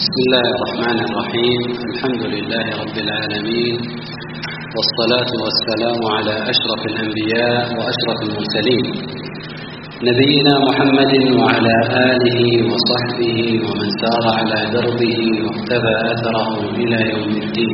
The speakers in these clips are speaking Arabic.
بسم الله الرحمن الرحيم. الحمد لله رب العالمين، والصلاة والسلام على أشرف الأنبياء وأشرف المرسلين، نبينا محمد وعلى آله وصحبه ومن سار على دربه واقتفى أثره إلى يوم الدين.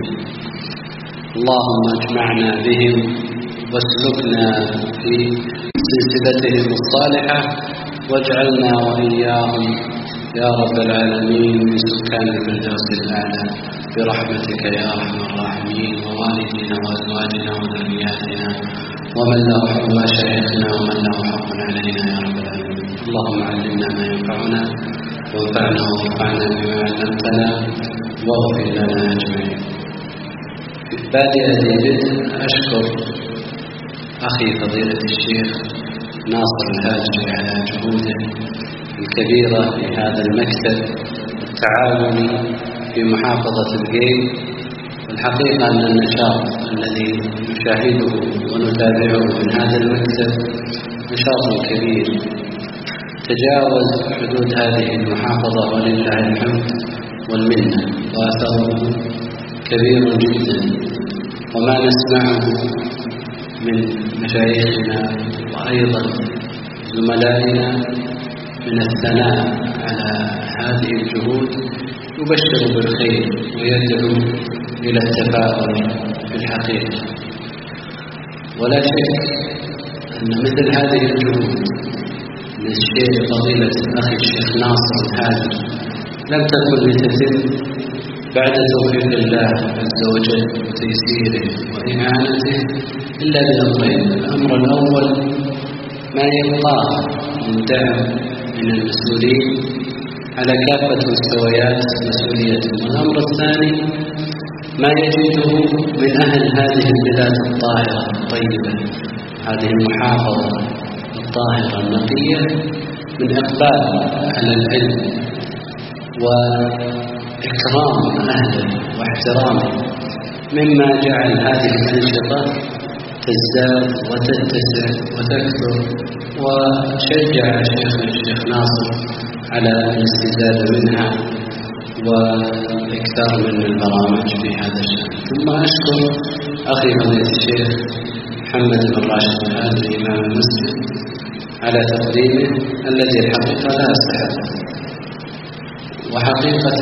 اللهم اجمعنا بهم واسلكنا في سلسلتهم الصالحة، واجعلنا وإياهم يا رب العالمين من سكان الفردوس الأعلى برحمتك يا أرحم الراحمين، ووالدينا وأزواجنا وذرياتنا ومن له حق مشايخنا ومن له حق علينا يا رب العالمين. اللهم علمنا ما ينفعنا وانفعنا وانفعنا بما علمتنا واغفر لنا أجمعين. بادئ البدء أشكر أخي فضيلة الشيخ ناصر الهاجري على جهوده الكبيرة في هذا المكتب التعاوني في محافظة القيم. الحقيقة أن النشاط الذي نشاهده ونتابعه من هذا المكتب نشاط كبير تجاوز حدود هذه المحافظة، ولله الحمد والمنة، وأثره كبير جدا. وما نسمعه من مشايخنا وأيضا زملائنا من الثناء على هذه الجهود يبشر بالخير ويدعو إلى التفاؤل في الحقيقة. ولا شك أن مثل هذه الجهود من الشيخ فضيلة أخي الشيخ ناصر الهاجري لم تكن لتتم بعد توفيق الله عز وجل وتيسيره وإعانته إلا بأمرين. الأمر الأول ما يبقى من دعم من المسؤولين على كافة مستويات مسؤوليتهم، والأمر الثاني ما يجده من أهل هذه البلاد الطاهرة الطيبة، هذه المحافظة الطاهرة النقية، من إقبال على العلم وإكرام أهله واحترامه، مما جعل هذه الأنشطة تزداد وتتسع وتكثر، وشجع الشيخ ناصر على الاستزادة منها والإكثار من البرامج في هذا الشأن. ثم أشكر أخي فضيلة الشيخ محمد بن راشد الهادري إمام المسجد على تقديمه الذي الحقيقة لا أستحق، وحقيقة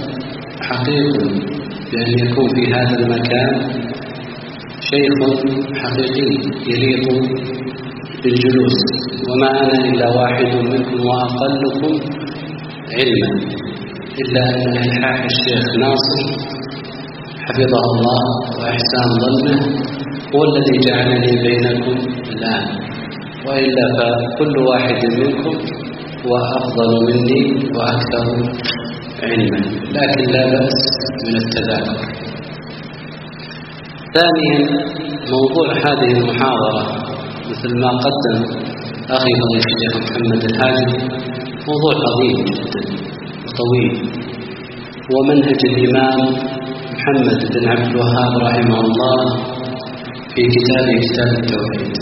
بأن يكون في هذا المكان شيخ حقيقي يليق بالجلوس، وما أنا إلا واحد منكم وأقلكم علما، إلا أن إلحاح الشيخ ناصر حفظه الله وإحسان ظنه هو الذي جعلني بينكم الآن، وإلا فكل واحد منكم هو أفضل مني وأكثر علما، لكن لا بأس من التذاكر. ثانيا، موضوع هذه المحاضرة مثل ما قدم أخي فضيلة الشيخ محمد الهاجري موضوع عظيم جدا وطويل، ومنهج الإمام محمد بن عبد الوهاب رحمه الله في كتابه كتاب التوحيد.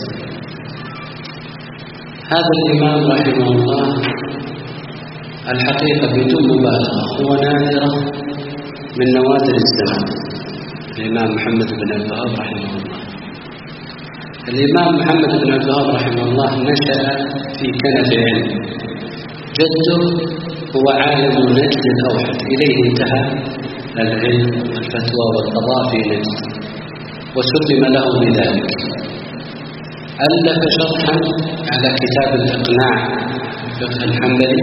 هذا الإمام رحمه الله الحقيقة بدون مبالغة هو نادرة من نوادر الزمان. الإمام محمد بن عبد الوهاب رحمه الله، الإمام محمد بن عبد الوهاب رحمه الله نشأ في كنف علم، جده هو عالم نجد الأوحد، إليه انتهى العلم والفتوى والقضاء في نجد وسلم له بذلك. ألف شرحا على كتاب الإقناع فقه الحنبلي،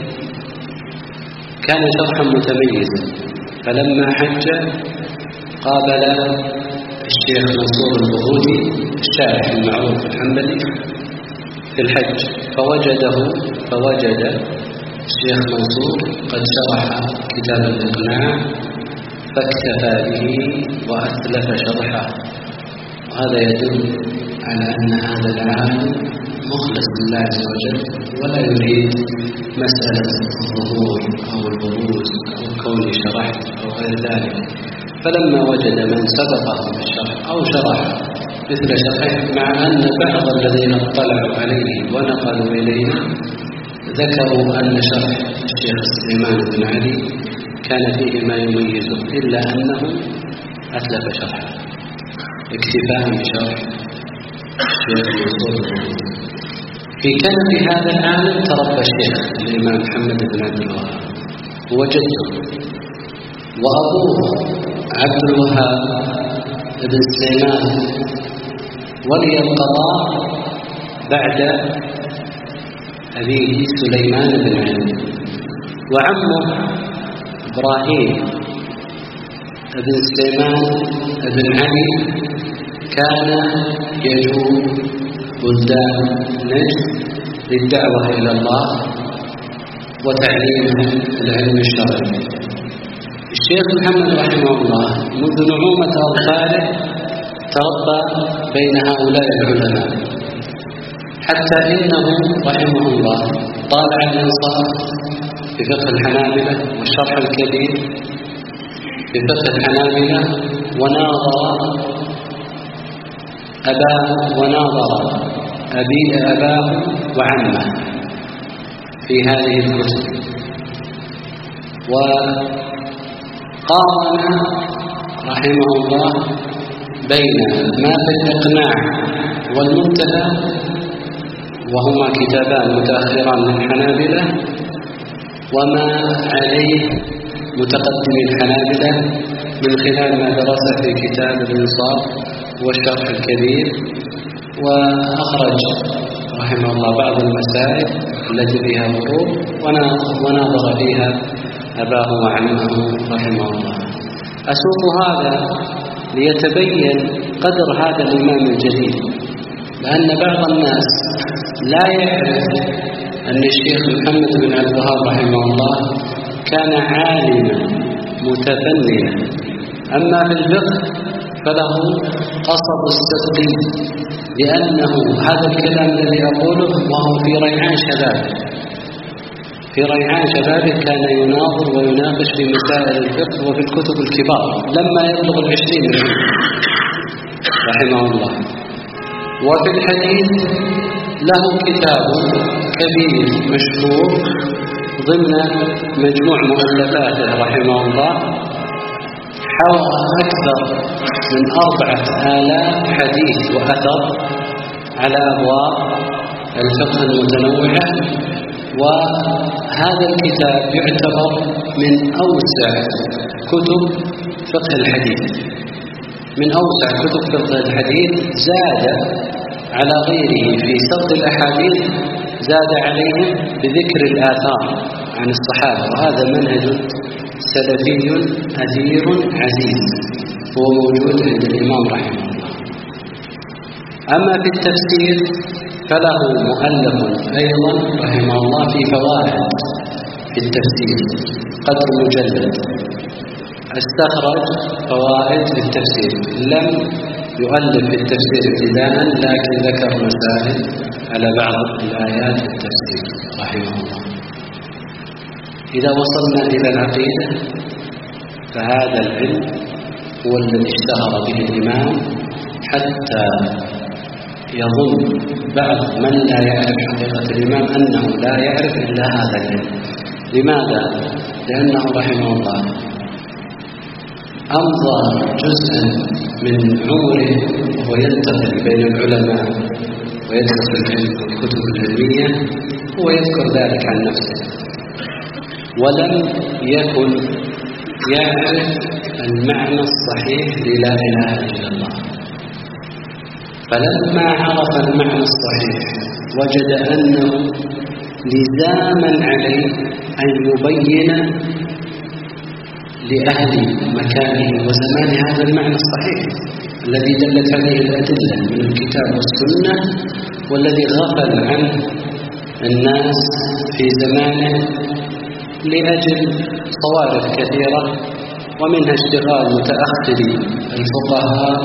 كان شرحا متميزا، فلما حج قابل الشيخ منصور البغودي الشارح المعروف الحنبلي في الحج، فوجد الشيخ منصور قد شرح كتاب الإقناع فاكتفى به وأتلف شرحه. وهذا يدل على أن هذا العالم مخلص لله عز وجل، ولا يريد مسألة الظهور أو البروز أو كوني شرحت أو غير ذلك. فلما وجد من سبقه بالشرح أو شرح مثل شرحه، مع أن بعض الذين اطلعوا عليه ونقلوا إلينا ذكروا أن شرح الشيخ سليمان بن علي كان فيه ما يميزه، إلا أنه أتلف شرحه اكتفاء بشرح الشيخ منصور البهودي. في كنف هذا العالم تربى الشيخ الإمام محمد بن عبد الوهاب وجده، وأبوه عبد الوهاب بن سليمان ولي القضاء بعد أبيه سليمان بن علي، وعمه إبراهيم بن سليمان بن علي كان يجوب بلدان نجد للدعوة إلى الله وتعليم العلم الشرعي. الشيخ محمد رحمه الله منذ نعومة أظفاره تربى بين هؤلاء العلماء، حتى إنه رحمه الله طالع الإنصاف في فقه الحنابلة والشرح الكبير في فقه الحنابلة، وناظر أباه وعمه في هذه الكتب، وقارن رحمه الله بين ما في الإقناع والمنتهى، وهما كتابان متأخران للحنابلة، وما عليه متقدم الحنابلة من خلال ما درس في كتاب الإنصاف والشرح الكبير، وأخرج رحمه الله بعض المسائل التي فيها فروق وناظر فيها أباه وعمه رحمه الله. أسوق هذا ليتبين قدر هذا الإمام الجليل، لأن بعض الناس لا يعرف أن الشيخ محمد بن عبد الوهاب رحمه الله كان عالما متفننا، أما في الفقه فله قصب الصدق، لأنه هذا الكلام الذي أقوله وهو في ريعان شبابه كان يناظر ويناقش في مسائل الفقه وفي الكتب الكبار لما يبلغ 20 رحمه الله. وفي الحديث له كتاب كبير مشهور ضمن مجموع مؤلفاته رحمه الله، حوى أكثر من 4000 حديث وأثر على أبواب الفقه المتنوعة، وهذا الكتاب يعتبر من أوسع كتب فقه الحديث، زاد على غيره في سرد الأحاديث، زاد عليهم بذكر الآثار عن الصحابة، وهذا منهج سلفي أثير عزيز هو موجود عند الإمام رحمه الله. أما في التفسير فله مؤلف أيضا رحمه الله في فوائد في التفسير قدر مجلد، استخرج فوائد في التفسير، لم يؤلف في التفسير ابتداء، لكن ذكر مسائل على بعض الآيات في التفسير رحمه الله. إذا وصلنا إلى العقيدة فهذا العلم هو الذي اشتهر به الإمام، حتى يظن بعض من لا يعرف حقيقة الإمام أنه لا يعرف إلا هذا العلم. لماذا؟ لأنه رحمه الله أمضى جزءا من عمره وهو ينتقل بين العلماء ويدرس العلم والكتب العلمية، هو يذكر ذلك عن نفسه، ولم يكن يعرف المعنى الصحيح للا إله إلا الله. فلما عرف المعنى الصحيح وجد أنه لزاما عليه أن يبين لأهل مكانه وزمان هذا المعنى الصحيح الذي دلت عليه الأدلة من الكتاب والسنة، والذي غفل عنه الناس في زمانه لأجل صوارف كثيرة، ومنها اشتغال متأخري الفقهاء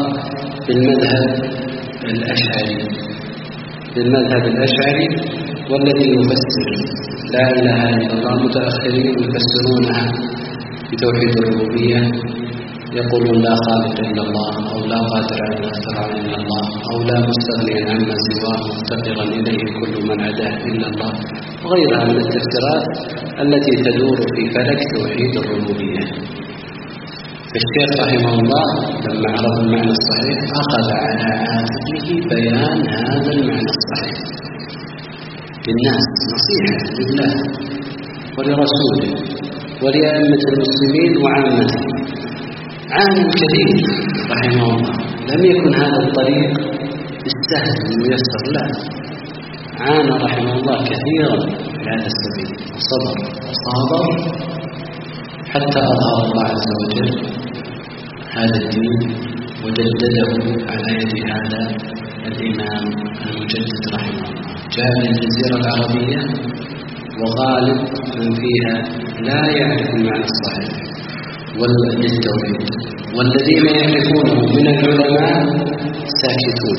بالمذهب الأشعري والذي يفسر لا إله إلا الله، متأخرين يفسرونها بتوحيد الربوبية يقولون لا خالق إلا الله، أو لا قادر على الاختراع إلا الله، أو لا مستغنيا عما سواه مفتقرا إليه كل من عداه إلا الله، وغيرها من التفسيرات التي تدور في فلك توحيد الربوبية. فالشيخ رحمه الله لما عرف المعنى الصحيح أخذ على عاتقه بيان هذا المعنى الصحيح للناس، نصيحة لله ولرسوله ولأئمة المسلمين وعامته. عانى كثير رحمه الله، لم يكن هذا الطريق بالسهل الميسر، لا، عانى رحمه الله كثيرا في هذا السبيل، وصبر وصابر حتى أظهر الله عز وجل هذا الدين وجدده على يد هذا الإمام المجدد رحمه الله. جاء للجزيرة العربية وغالب من فيها لا يعرف المعنى الصحيح للتوحيد، والذين يعرفونه من العلماء ساكتون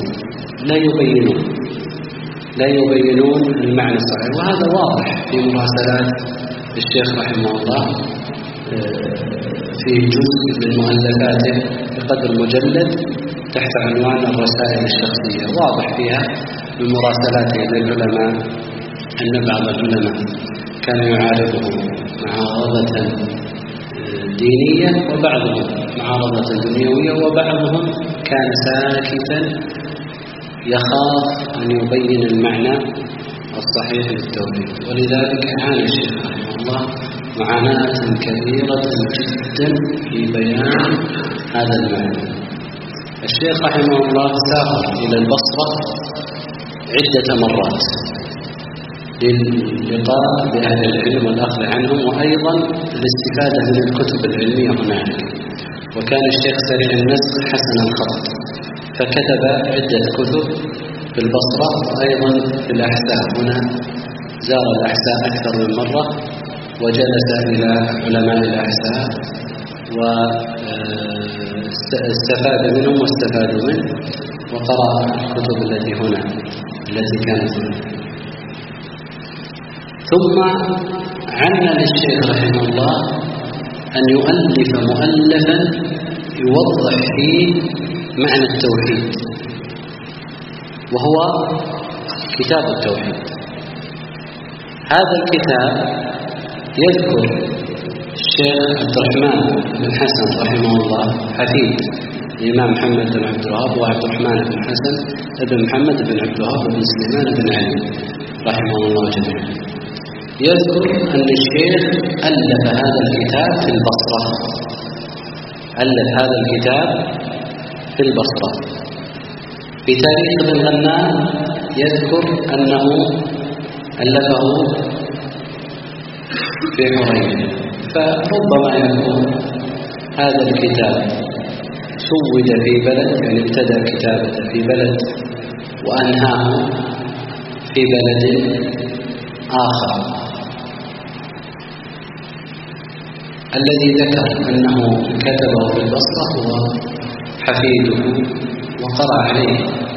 لا يبينون المعنى الصحيح، وهذا واضح في مراسلات الشيخ رحمه الله في جزء من مؤلفاته بقدر مجلد تحت عنوان الرسائل الشخصية، واضح فيها من مراسلاته للعلماء أن بعض العلماء كان يعارضه معارضة دينية، وبعضهم معارضة دنيوية، وبعضهم كان ساكتا يخاف أن يبين المعنى الصحيح للتوحيد. ولذلك عانى الشيخ رحمه الله معاناة كبيرة جدا في بيان هذا المعنى. الشيخ رحمه الله سافر إلى البصرة عدة مرات للقاء بأهل العلم والأخذ عنهم، وأيضا الاستفادة من الكتب العلمية هناك. وكان الشيخ سريع النسق حسن الخط، فكتب عدة كتب في البصرة وأيضا في الأحساء. هنا زار الأحساء أكثر من مرة وجلس إلى علماء الأحساء واستفاد منهم واستفادوا منه، وقرأ الكتب التي كانت هنا. ثم عنا للشيخ رحمه الله أن يؤلف مؤلفا يوضح فيه معنى التوحيد، وهو كتاب التوحيد. هذا الكتاب يذكر الشيخ عبد الرحمن بن حسن رحمه الله حفيد الإمام محمد بن عبد الوهاب، وعبد الرحمن بن حسن بن محمد بن عبد الوهاب بن سليمان بن علي رحمه الله جميعا. يذكر أن الشيخ ألف هذا الكتاب في البصرة، في تاريخ ابن غنام يذكر أنه ألفه في حرين، فربما يكون هذا الكتاب سود في بلد، يعني ابتدأ كتابته في بلد وأنهاه في بلد آخر. الذي ذكر أنه كتبه في البصرة هو حفيده، وقرأ عليه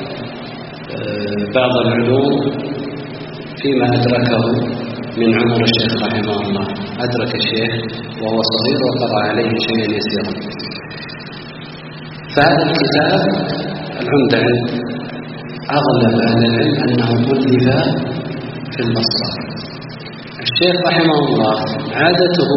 بعض العلوم فيما أدركه من عمر الشيخ رحمه الله. أدرك الشيخ وهو صغير وقرأ عليه شيئا يسيرا. فهذا الكتاب العمدة أغلب أهل العلم أنه ألف في البصرة. الشيخ رحمه الله عادته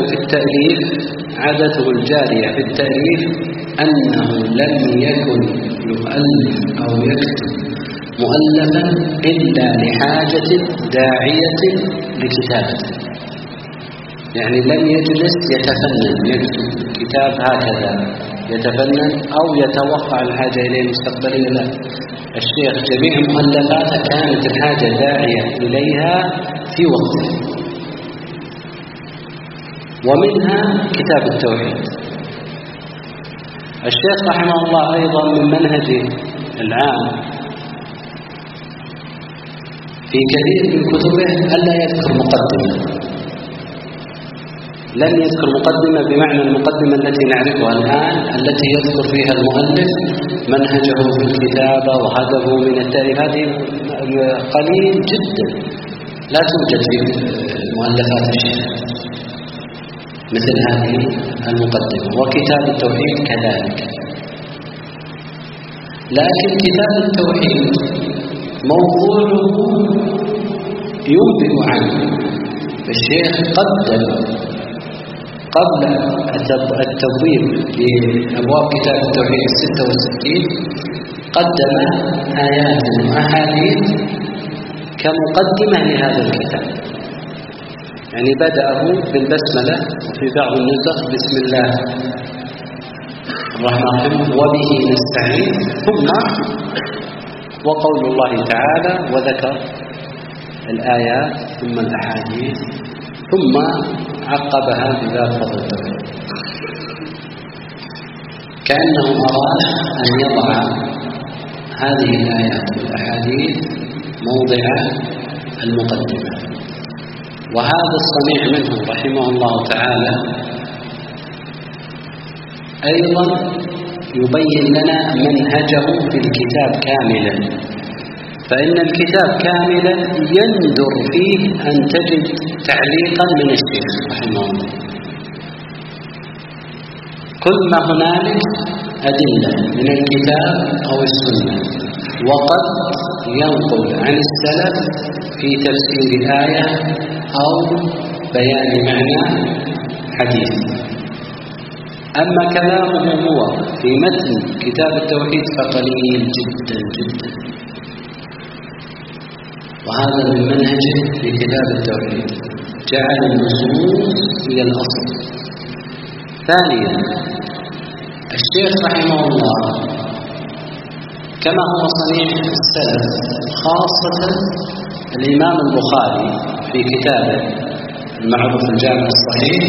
الجارية في التأليف أنه لم يكن يؤلف أو يكتب مؤلفا إلا لحاجة داعية لكتابته، يعني لم يجلس يتفنن يكتب كتاب هكذا يتفنن أو يتوقع الحاجة إليه مستقبليا، لا، الشيخ جميع مؤلفاته كانت الحاجة داعية إليها في وقته، ومنها كتاب التوحيد. الشيخ رحمه الله أيضا من منهجه العام في كثير من كتبه ألا يذكر مقدمة، لم يذكر مقدمة بمعنى المقدمة التي نعرفها الآن، التي يذكر فيها المؤلف منهجه في الكتابة وهدفه من التأليف. هذه قليل جدا، لا توجد في مؤلفات الشيخ. مثل هذه المقدمة، وكتاب التوحيد كذلك. لكن كتاب التوحيد موضوعه ينبئ عنه. الشيخ قدم قبل التبويب لأبواب كتاب التوحيد 66 قدم آيات وأحاديث كمقدمة لهذا الكتاب. يعني بدأه بالبسملة، وفي بعض النسخ بسم الله الرحمن الرحيم وبه نستعين، ثم وقول الله تعالى، وذكر الآيات ثم الأحاديث، ثم عقبها بباب فضل التوحيد، كأنه أراد أن يضع هذه الآيات والأحاديث موضع المقدمة. وهذا الصنيع منه رحمه الله تعالى أيضا يبين لنا منهجه في الكتاب كاملا. فإن الكتاب كاملا يندر فيه أن تجد تعليقا من الشيخ رحمه الله. كل ما هنالك أدلة من الكتاب أو السنة، وقد ينقل عن السلف في تفسير آية أو بيان معنى حديث. أما كلامه هو في متن كتاب التوحيد فقليل جدا جدا، وهذا من منهجه في كتاب التوحيد، جعل النصوص هي الأصل. ثانيا، الشيخ رحمه الله كما هو صنيع السلف، خاصة الإمام البخاري في كتابه المعروف الجامع الصحيح.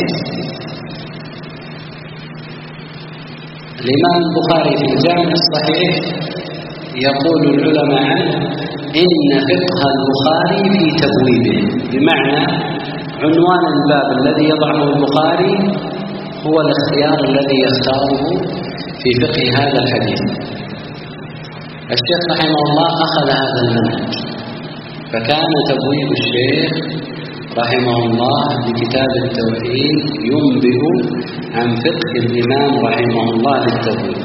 الإمام البخاري في الجامع الصحيح يقول العلماء عنه إن فقه البخاري في تبويبه، بمعنى عنوان الباب الذي يضعه البخاري هو الاختيار الذي يختاره في فقه هذا الحديث. الشيخ رحمه الله أخذ هذا المنهج، فكان تبويب الشيخ رحمه الله بكتاب التوحيد ينبئ عن فقه الإمام رحمه الله للتبويب.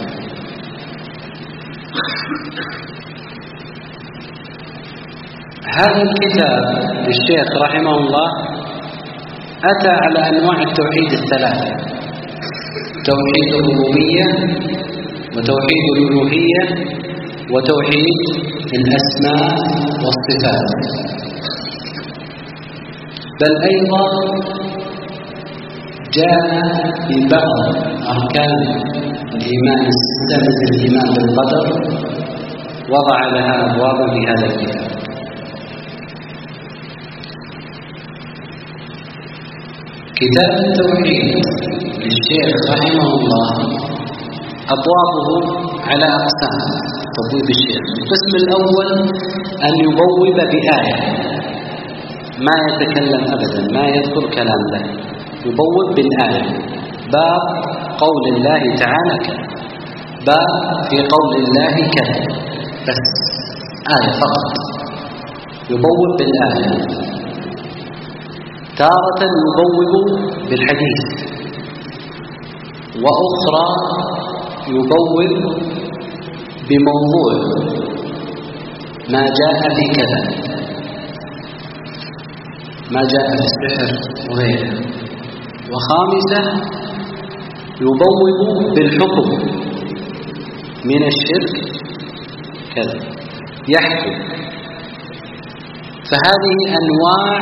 هذا الكتاب للشيخ رحمه الله أتى على أنواع التوحيد الثلاثة: توحيد الربوبية، وتوحيد الألوهية، وتوحيد الأسماء والصفات. بل أيضا جاء ببعض أركان الإيمان الستة مثل الإيمان بالقدر، وضع لها أبوابا في هذا الكتاب. كتاب التوحيد للشيخ رحمه الله أبوابه على أقسام تبويب الشيخ. القسم الأول أن يبوب بآية، ما يتكلم أبدا، ما يذكر كلام له، يبوب بالآية. باب قول الله تعالى كذا، باب في قول الله كذا، بس آية فقط، يبوب بالآية. تارة يبوب بالحديث، وأخرى يبوب بموضوع ما جاء في كذا، ما جاء في السحر وغيره. وخامسة يبوب بالحكم من الشرك كذا، يحكم. فهذه أنواع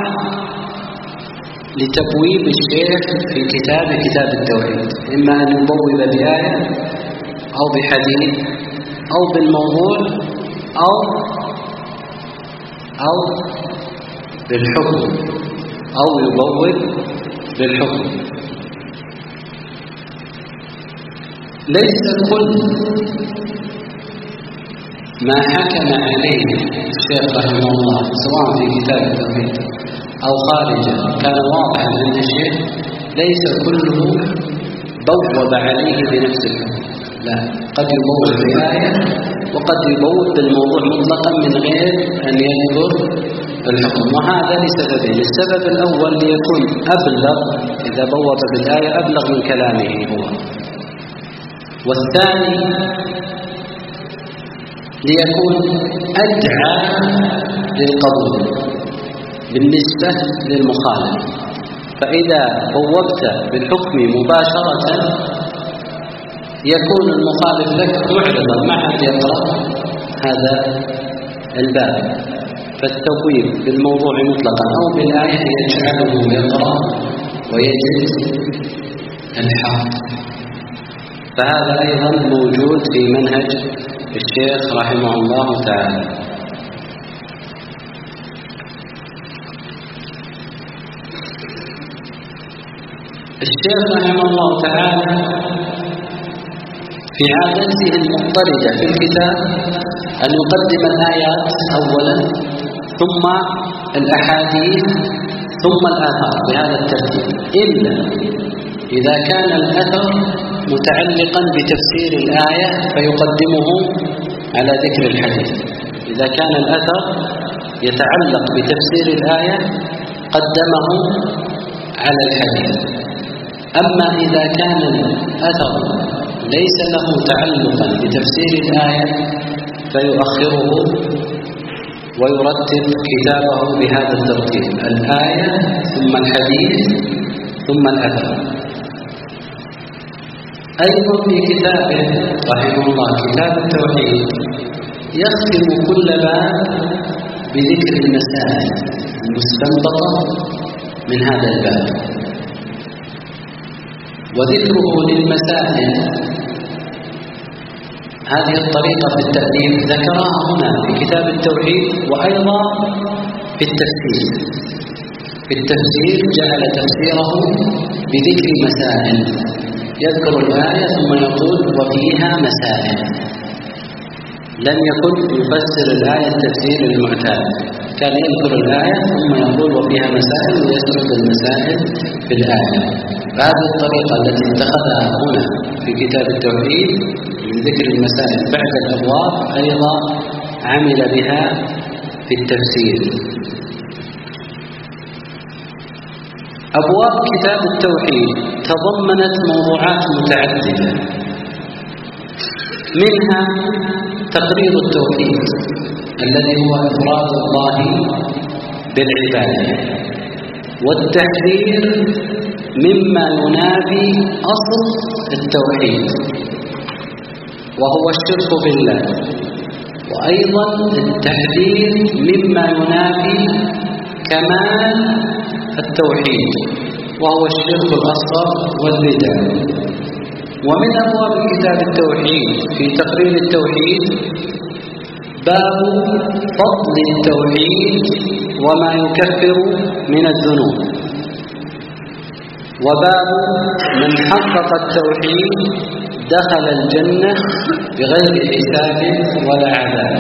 لتبويب الشيخ في كتاب التوحيد، إما أن يبوب بآية أو بحديث أو بالموضوع أو بالحكم، أو يبوب بالحكم. ليس كل ما حكم عليه الشيخ رحمه الله سواء في كتاب التوحيد أو خارجه كان واضحا عند الشيخ، ليس كله بوب عليه بنفس الحكم، لا، قد يبوب بآية وقد يبوب بالموضوع مطلقا من غير أن يذكر الحكم، وهذا لسببين. السبب الأول ليكون أبلغ، إذا بوب بالآية أبلغ من كلامه هو، والثاني ليكون أدعى للقبول بالنسبة للمخالف. فإذا بوبت بالحكم مباشرة يكون المخالف لك معرضا ما عاد يقرأ هذا الباب، فالتبويب بالموضوع مطلقا أو بالآية يجعله يقرأ ويجد الحق. فهذا أيضا موجود في منهج الشيخ رحمه الله تعالى. الشيخ رحمه الله تعالى في عادته المضطردة في الكتاب أن يقدم الآيات أولا ثم الأحاديث ثم الآثار بهذا الترتيب، إلا إذا كان الأثر متعلقا بتفسير الآية فيقدمه على ذكر الحديث. إذا كان الأثر يتعلق بتفسير الآية قدمه على الحديث. أما إذا كان الأثر ليس له تعلقا بتفسير الآية فيؤخره ويرتب كتابه بهذا الترتيب: الآية ثم الحديث ثم الأثر. أيضا في كتابه رحمه الله كتاب التوحيد يختم كل باب بذكر المسائل المستنبطة من هذا الباب، وذكره للمسائل هذه الطريقة في التأليف ذكرها هنا في كتاب التوحيد، وأيضا في التفسير. في التفسير جعل تفسيره بذكر مسائل، يذكر الآية ثم يقول وفيها مسائل. لم يكن يفسر الآية التفسير المعتاد، كان يذكر الآية ثم يقول وفيها مسائل ويسرد المسائل في الآية. فهذه الطريقة التي اتخذها هنا في كتاب التوحيد من ذكر المسائل بعد الأبواب أيضا عمل بها في التفسير. أبواب كتاب التوحيد تضمنت موضوعات متعددة، منها تقرير التوحيد الذي هو إفراد الله بالعبادة، والتحذير مما ينافي أصل التوحيد وهو الشرك بالله، وأيضا التحذير مما ينافي كمال التوحيد وهو الشرك الأصغر والبدع. ومن أبواب كتاب التوحيد في تقرير التوحيد باب فضل التوحيد وما يكفر من الذنوب، وباب من حقق التوحيد دخل الجنة بغير حساب ولا عذاب،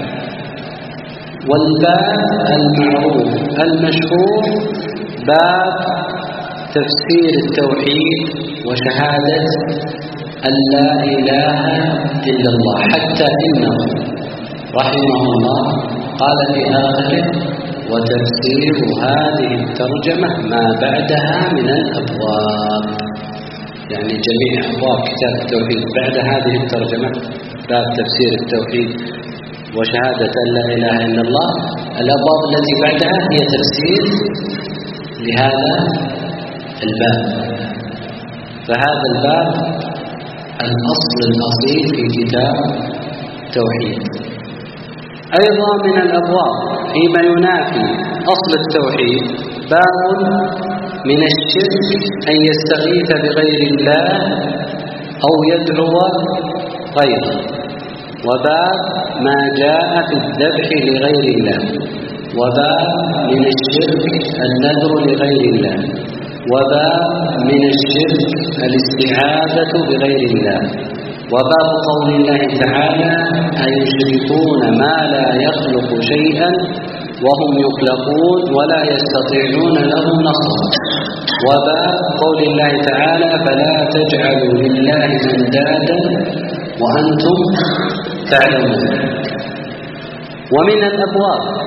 والباب المعروف المشهور باب تفسير التوحيد وشهادة أن لا إله إلا الله، حتى إنه رحمه الله قال في آخره وتفسير هذه الترجمة ما بعدها من الأبواب، يعني جميع أبواب كتاب التوحيد بعد هذه الترجمة باب تفسير التوحيد وشهادة أن لا إله إلا الله، الأبواب التي بعدها هي تفسير لهذا الباب. فهذا الباب الأصل الأصيل في كتاب التوحيد. أيضا من الأبواب فيما ينافي أصل التوحيد باب من الشرك أن يستغيث بغير الله أو يدعو غيره، وباب ما جاء في الذبح لغير الله، وباب من الشرك النذر لغير الله، وباب من الشرك الاستعاذة بغير الله، وباب قول الله تعالى أيشركون ما لا يخلق شيئا وهم يخلقون ولا يستطيعون لهم نصرا، وباب قول الله تعالى فلا تجعلوا لله أندادا وأنتم تعلمون. ومن الأبواب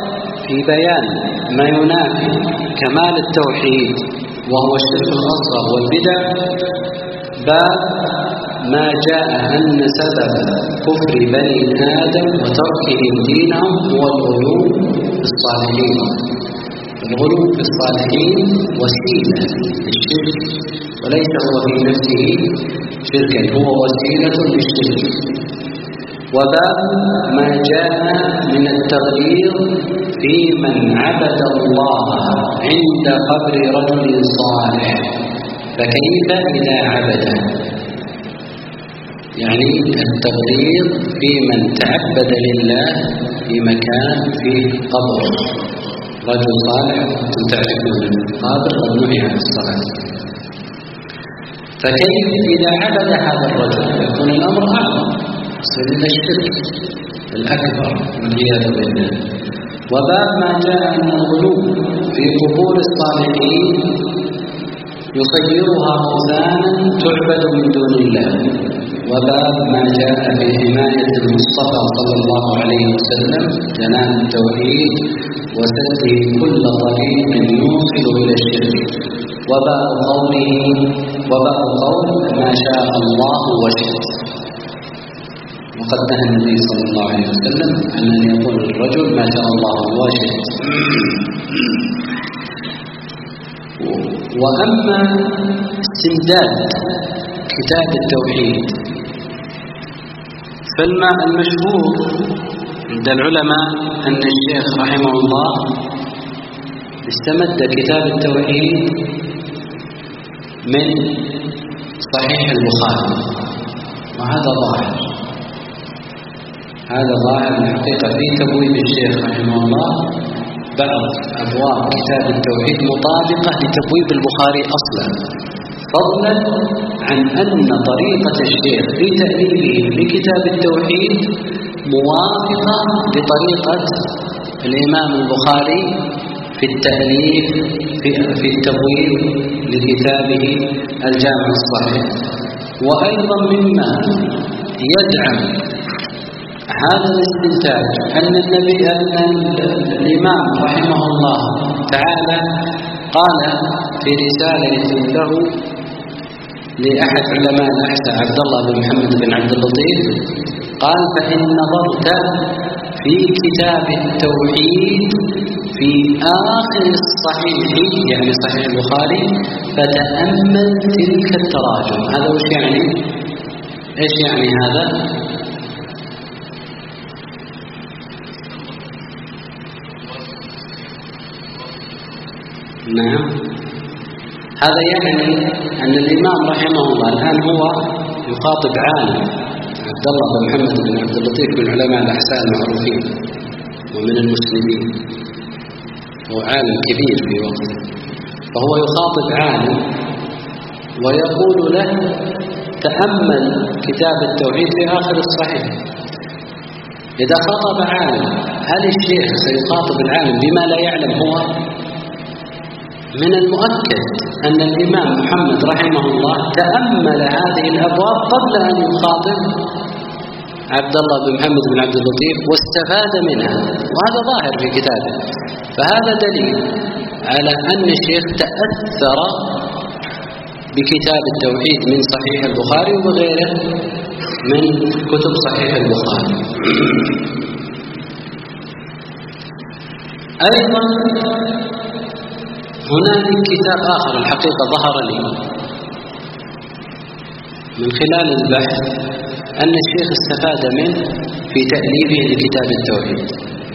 في بيان ما ينافي كمال التوحيد وهو الشرك الأصغر والبدع، باب ما جاء أن سبب كفر بني آدم وتركهم دينهم هو الغلو في الصالحين. الغلو في الصالحين وسيلة للشرك وليس هو في نفسه شركا، هو وسيلة للشرك. وباب ما جاء من التغليظ في من عبد الله عند قبر رجل صالح، فكيف إذا عبده؟ يعني التغليظ في من تعبد لله في مكان فيه قبر رجل صالح، أنتم تعرفون القابر قد نهي عن الصلاة، فكيف إذا عبد هذا الرجل؟ يكون الأمر أعظم، يصير إلى الشرك الأكبر والعياذ بالله. وباب ما جاء أن الغلو في قبور الصالحين يصيرها أوثانا تعبد من دون الله. وباب ما جاء في حماية المصطفى صلى الله عليه وسلم جنان التوحيد وسده كل طريق يوصل إلى الشرك. وباب قول ما شاء الله وشئت. وقد نهى النبي صلى الله عليه وسلم عن أن يقول الرجل ما شاء الله وشئت. وأما استمداد كتاب التوحيد فالمشهور عند العلماء أن الشيخ رحمه الله استمد كتاب التوحيد من صحيح البخاري، وهذا ظاهر، هذا ظاهر الحقيقة في تبويب الشيخ رحمه الله. بعض أبواب كتاب التوحيد مطابقة لتبويب البخاري أصلا، فضلا عن أن طريقة الشيخ في تأليفه لكتاب التوحيد موافقة لطريقة الإمام البخاري في التأليف في التبويب لكتابه الجامع الصحيح. وأيضا مما يدعم هذا الاستنتاج أن الإمام رحمه الله تعالى قال في رسالة له لأحد علماء الأحساء عبد الله بن محمد بن عبد اللطيف، قال: فإن نظرت في كتاب التوحيد في آخر الصحيح، يعني صحيح البخاري، فتأمل تلك التراجم. هذا وش يعني؟ إيش يعني هذا؟ نعم، هذا يعني أن الإمام رحمه الله الآن هو يخاطب عالم عبد الله بن محمد بن عبد اللطيف من علماء الأحساء المعروفين ومن المسلمين، هو عالم كبير في وقته، فهو يخاطب عالم ويقول له: تأمل كتاب التوحيد في آخر الصحيح. إذا خاطب عالم، هل الشيخ سيخاطب العالم بما لا يعلم هو؟ من المؤكد أن الإمام محمد رحمه الله تأمل هذه الأبواب قبل أن يخاطب عبد الله بن محمد بن عبد اللطيف واستفاد منها، وهذا ظاهر في كتابه. فهذا دليل على أن الشيخ تأثر بكتاب التوحيد من صحيح البخاري وغيره من كتب صحيح البخاري. أيضا هناك كتاب آخر الحقيقة ظهر لي من خلال البحث أن الشيخ استفاد منه في تأليفه لكتاب التوحيد،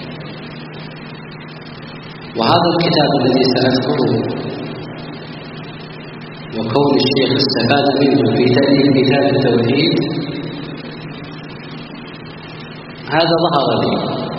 وهذا الكتاب الذي سأذكره وكون الشيخ استفاد منه في تأليف كتاب التوحيد هذا ظهر لي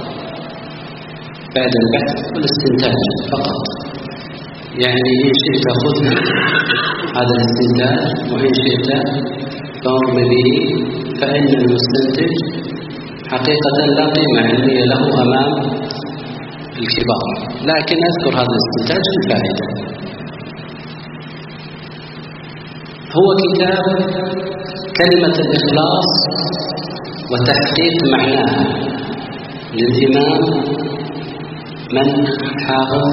بعد البحث والاستنتاج فقط. يعني إن شئت خذ هذا الاستنتاج، وإن شئت فانظر به، فإن المستنتج حقيقة لا قيمة علمية له أمام الكبار، لكن أذكر هذا الاستنتاج للفائدة. هو كتاب كلمة الإخلاص وتحقيق معناها للإمام من حافظ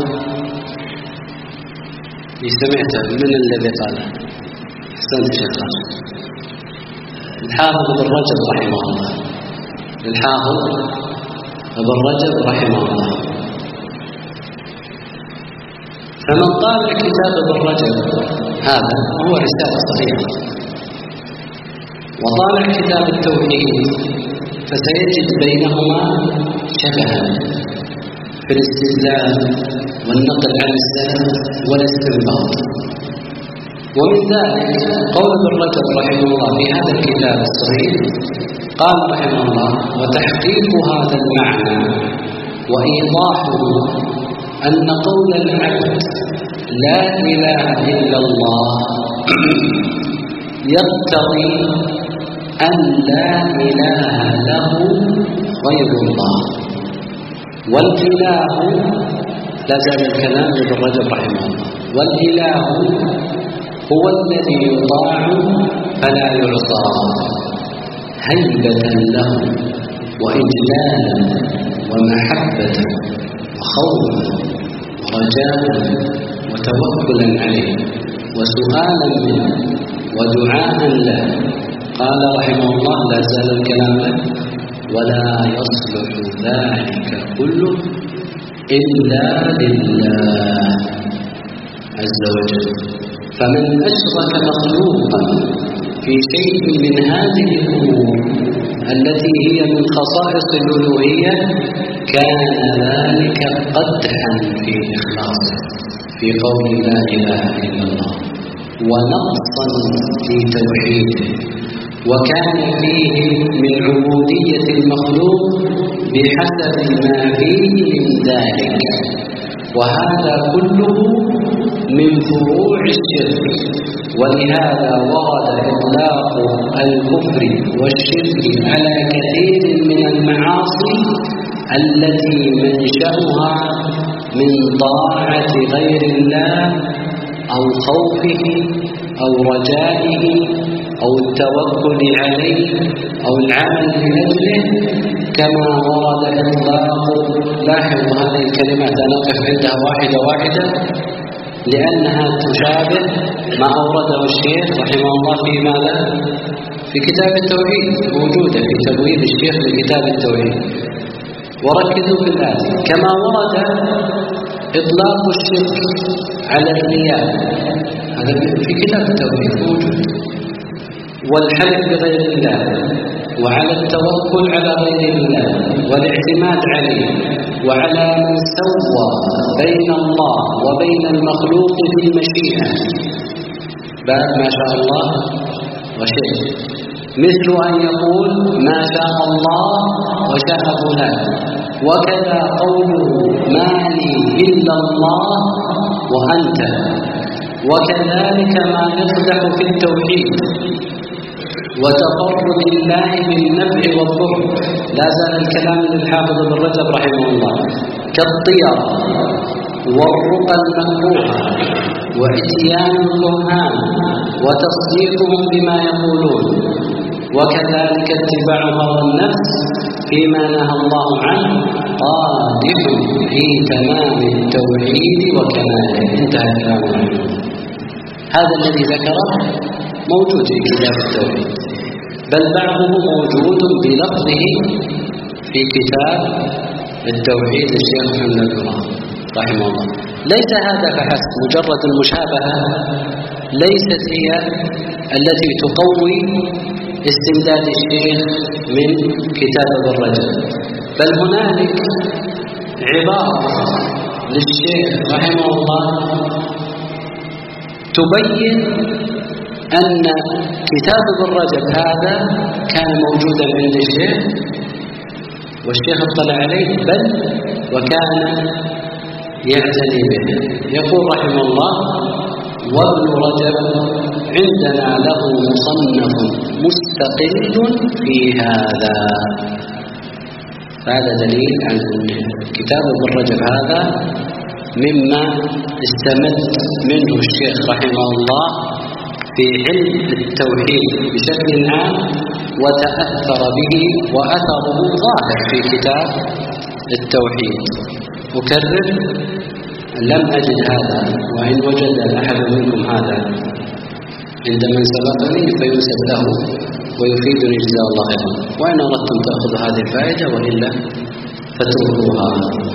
سمعته من الذي قال؟ أحسنت شيخ راشد. الحافظ ابن رجب رحمه الله. الحافظ ابن رجب رحمه الله. فمن طالع كتاب ابن رجب هذا هو رسالة صغيرة، وطالع كتاب التوحيد فسيجد بينهما شبها في الاستدلال والنقل عن السلف والاستنباط. ومن ذلك قول ابن رجب رحمه الله في هذا الكتاب الصغير، قال رحمه الله: وتحقيق هذا المعنى وإيضاحه أن قول العبد لا إله إلا الله يقتضي أن لا إله له غير الله. والإله، لا زال الكلام لابن رجب رحمه الله، والإله هو الذي يطاع فلا يعصى هيبة له وإجلالا ومحبة وخوفا ورجاء وتوكلا عليه وسؤالا منه ودعاء له. قال رحمه الله: لا زال الكلام له: ولا يصلح ذلك كله إلا لله عز وجل. فمن أشرك مخلوقا في شيء من هذه الأمور التي هي من خصائص الألوهية كان ذلك قدحا في إخلاصه في قول لا إله إلا الله، ونقصا في توحيده، وكان فيه من عبودية المخلوق بحسب ما فيه من ذلك. وهذا كله من فروع الشرك. ولهذا ورد إطلاق الكفر والشرك على كثير من المعاصي التي منشأها من طاعة غير الله أو خوفه أو رجائه أو التوكل عليه أو العمل لأجله، كما ورد إطلاق. لاحظوا هذه الكلمات أنا أقف عندها واحدة واحدة لأنها تشابه ما أورده الشيخ رحمه الله في ماذا؟ في كتاب التوحيد، موجودة في تبويب الشيخ لكتاب التوحيد. وركزوا في الآية: كما ورد إطلاق الشرك على الرياء، هذا في كتاب التوحيد موجود، والحلف بغير الله، وعلى التوكل على غير الله، والاعتماد عليه، وعلى من سوى بين الله وبين المخلوق في المشيئة بعد ما شاء الله وشئ، مثل أن يقول ما شاء الله وشاء فلان. وكذا قوله ما لي إلا الله وأنت. وكذلك ما يقدح في التوحيد وتفرد الله بالنفع والضر. لا زال الكلام للحافظ ابن رجب رحمه الله: كالطير والرقى المكروهة وإتيان الكهان وتصديقهم بما يقولون، وكذلك اتباع هوى النفس فيما نهى الله عنه قادح في تمام التوحيد وكماله. انتهى كلامه. هذا الذي ذكره موجود في كتاب التوحيد، بل بعضه موجود بلفظه في كتاب التوحيد الشيخ محمد رحمه الله. ليس هذا فحسب، مجرد المشابهة ليست هي التي تقوي استمداد الشيخ من كتاب ابن رجب، بل هنالك عبارة للشيخ رحمه الله تبين أن كتاب ابن رجب هذا كان موجودا عند الشيخ والشيخ اطلع عليه، بل وكان يعتني به. يقول رحمه الله: وابن رجب عندنا له مصنف مستقل في هذا. فهذا دليل عن كتاب ابن رجب هذا مما استمد منه الشيخ رحمه الله في علم التوحيد بشكل عام، وتأثر به، وأثره ظاهر في كتاب التوحيد. أكرر لم أجد هذا، وإن وجد أحد منكم هذا عند من سبقني فينسب له ويفيدني جزاه الله خيرا، وإن أردتم تأخذوا هذه الفائدة وإلا فتركوها.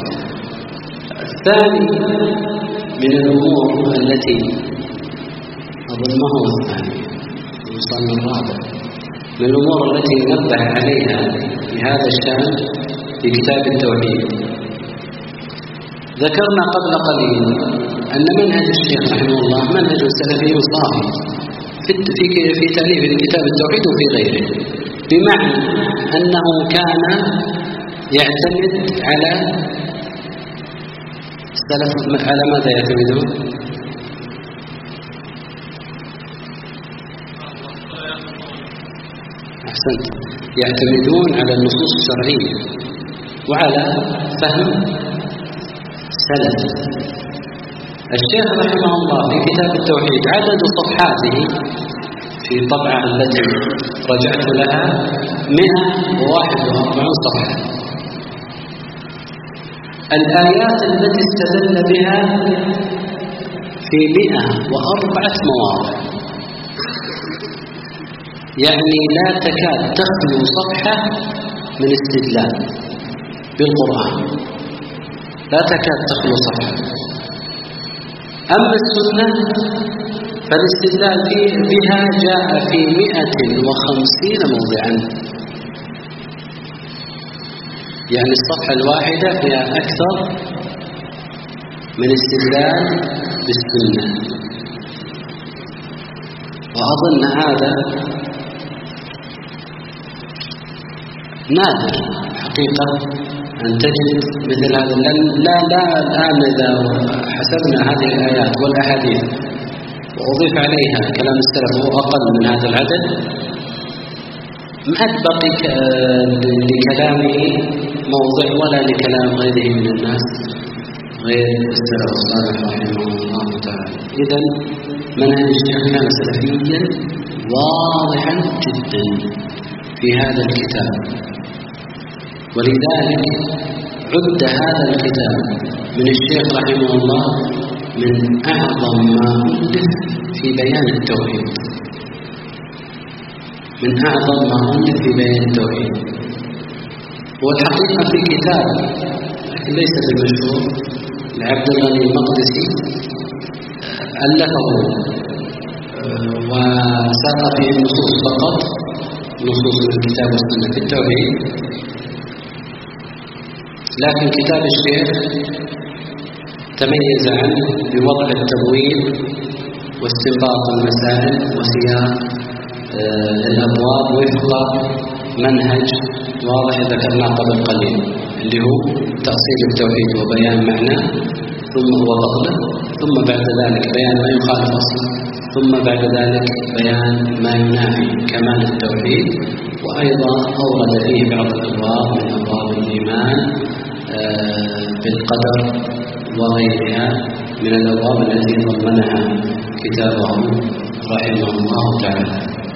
الثاني من الأمور التي أظن ما هو الثاني، وصلنا الرابع من الأمور التي نبه عليها بهذا الشأن في كتاب التوحيد. ذكرنا قبل قليل أن منهج الشيخ رحمه الله منهج سلفي صافي في تأليف كتاب التوحيد وفي غيره، بمعنى أنه كان يعتمد على السلف. على ماذا يعتمدون؟ أحسنت، يعتمدون على النصوص الشرعية وعلى فهم سلف. الشيخ رحمه الله في كتاب التوحيد عدد صفحاته في الطبعة التي رجعت لها 141 صفحة. الآيات التي استدل بها في 104 مواضع، يعني لا تكاد تخلو صفحة من استدلال بالقرآن، لا تكاد تخلو صفحة. أما السنة فالاستدلال بها جاء في 150 موضعا، يعني الصفحة الواحدة فيها أكثر من استدلال بالسنة. وأظن هذا نادر حقيقة أن تجد مثل هذا. لا الآن إذا حسبنا هذه الآيات والأحاديث وأضيف عليها كلام السلف هو أقل من هذا العدد، ما بقي لكلامه موضع ولا لكلام غيره من الناس غير السلف الصالح رحمه الله تعالى. إذن منهج الشيخ كان سلفيا واضحا جدا في هذا الكتاب، ولذلك عد هذا الكتاب من الشيخ رحمه الله من أعظم ما ألف في بيان التوحيد، من أعظم ما ألف في بيان التوحيد. والحقيقة في كتاب لكن ليس بالمشهور لعبد الغني المقدسي ألفه وساق فيه النصوص فقط، نصوص الكتاب والسنة في التوحيد. لكن كتاب الشيخ تميز عنه بوضع التبويب واستنباط المسائل وسياق الأبواب وفق منهج واضح ذكرناه قبل قليل، اللي هو تأصيل التوحيد وبيان معناه ثم وفضله، ثم بعد ذلك بيان ما يخالف أصله، ثم بعد ذلك بيان ما ينافي كمال التوحيد. وأيضا أورد فيه بعض الأبواب من أبواب الإيمان بالقدر وغيرها من الأبواب التي ضمنها كتابه رحمه الله تعالى.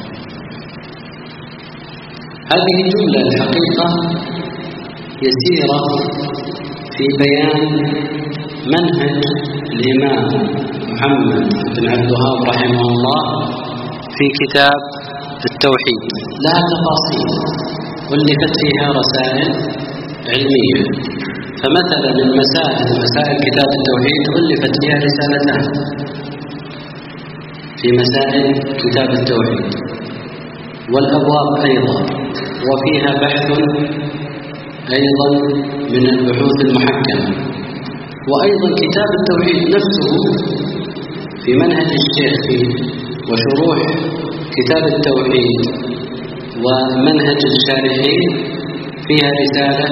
هذه جملة الحقيقة يسيرة في بيان منهج الإمام محمد بن عبد الوهاب رحمه الله في كتاب التوحيد، لها تفاصيل ولفت فيها رسائل علمية. فمثلا مسائل كتاب التوحيد ألفت فيها رسالتان في مسائل كتاب التوحيد، والأبواب أيضا، وفيها بحث أيضا من البحوث المحكمة. وأيضا كتاب التوحيد نفسه في منهج الشيخ وشروح كتاب التوحيد ومنهج الشارحين فيها رسالة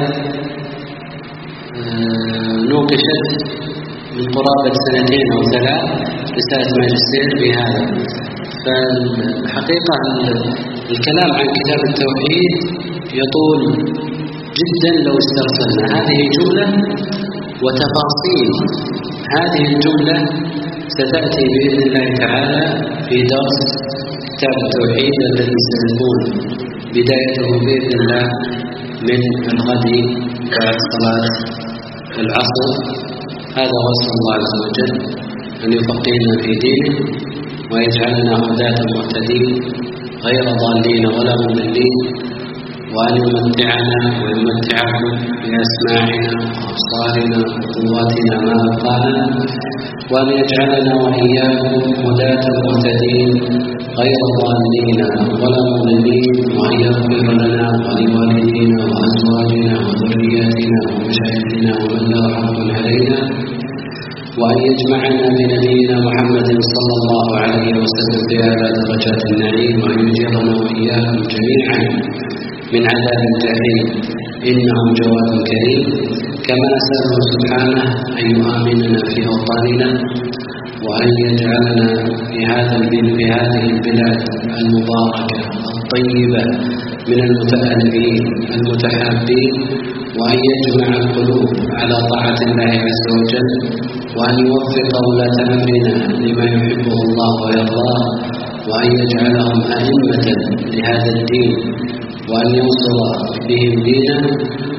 نوقشت من قرابة 2 أو 3 رسالة ماجستير في هذا. فالحقيقة الكلام عن كتاب التوحيد يطول جدا لو استرسلنا. هذه جملة وتفاصيل هذه الجملة ستأتي بإذن الله تعالى في درس كتاب التوحيد الذي سيكون بدايته بإذن الله من الغد بعد صلاة العصر. هذا وصف الله عز وجل أن يفقهنا في دينه ويجعلنا هداة مهتدين غير ضالين ولا مضلين، وأن يمتعنا ويمتعكم بأسماعنا وأبصارنا وقواتنا ما أبقانا، وأن يجعلنا وإياكم هداة مهتدين غير ضالين ولا مضلين، وأن يغفر لنا ولوالدينا وأزواجنا وذرياتنا ومشايخنا ومن له حق علينا، وأن يجمعنا بنبينا محمد صلى الله عليه وسلم في أعلى درجات النعيم، وأن يجيرنا وإياكم جميعا من عذاب الجحيم إنه جواد كريم. كما نسأله سبحانه أن يؤمننا في أوطاننا، وأن يجعلنا في هذه البلاد المباركة الطيبة من المتآلفين المتحابين، وأن يجمع القلوب على طاعة الله عز وجل، وأن يوفق ولاة أمرنا لما يحبه الله ويرضاه، وأن يجعلهم أئمة لهذا الدين، وأن ينصر بهم دينه،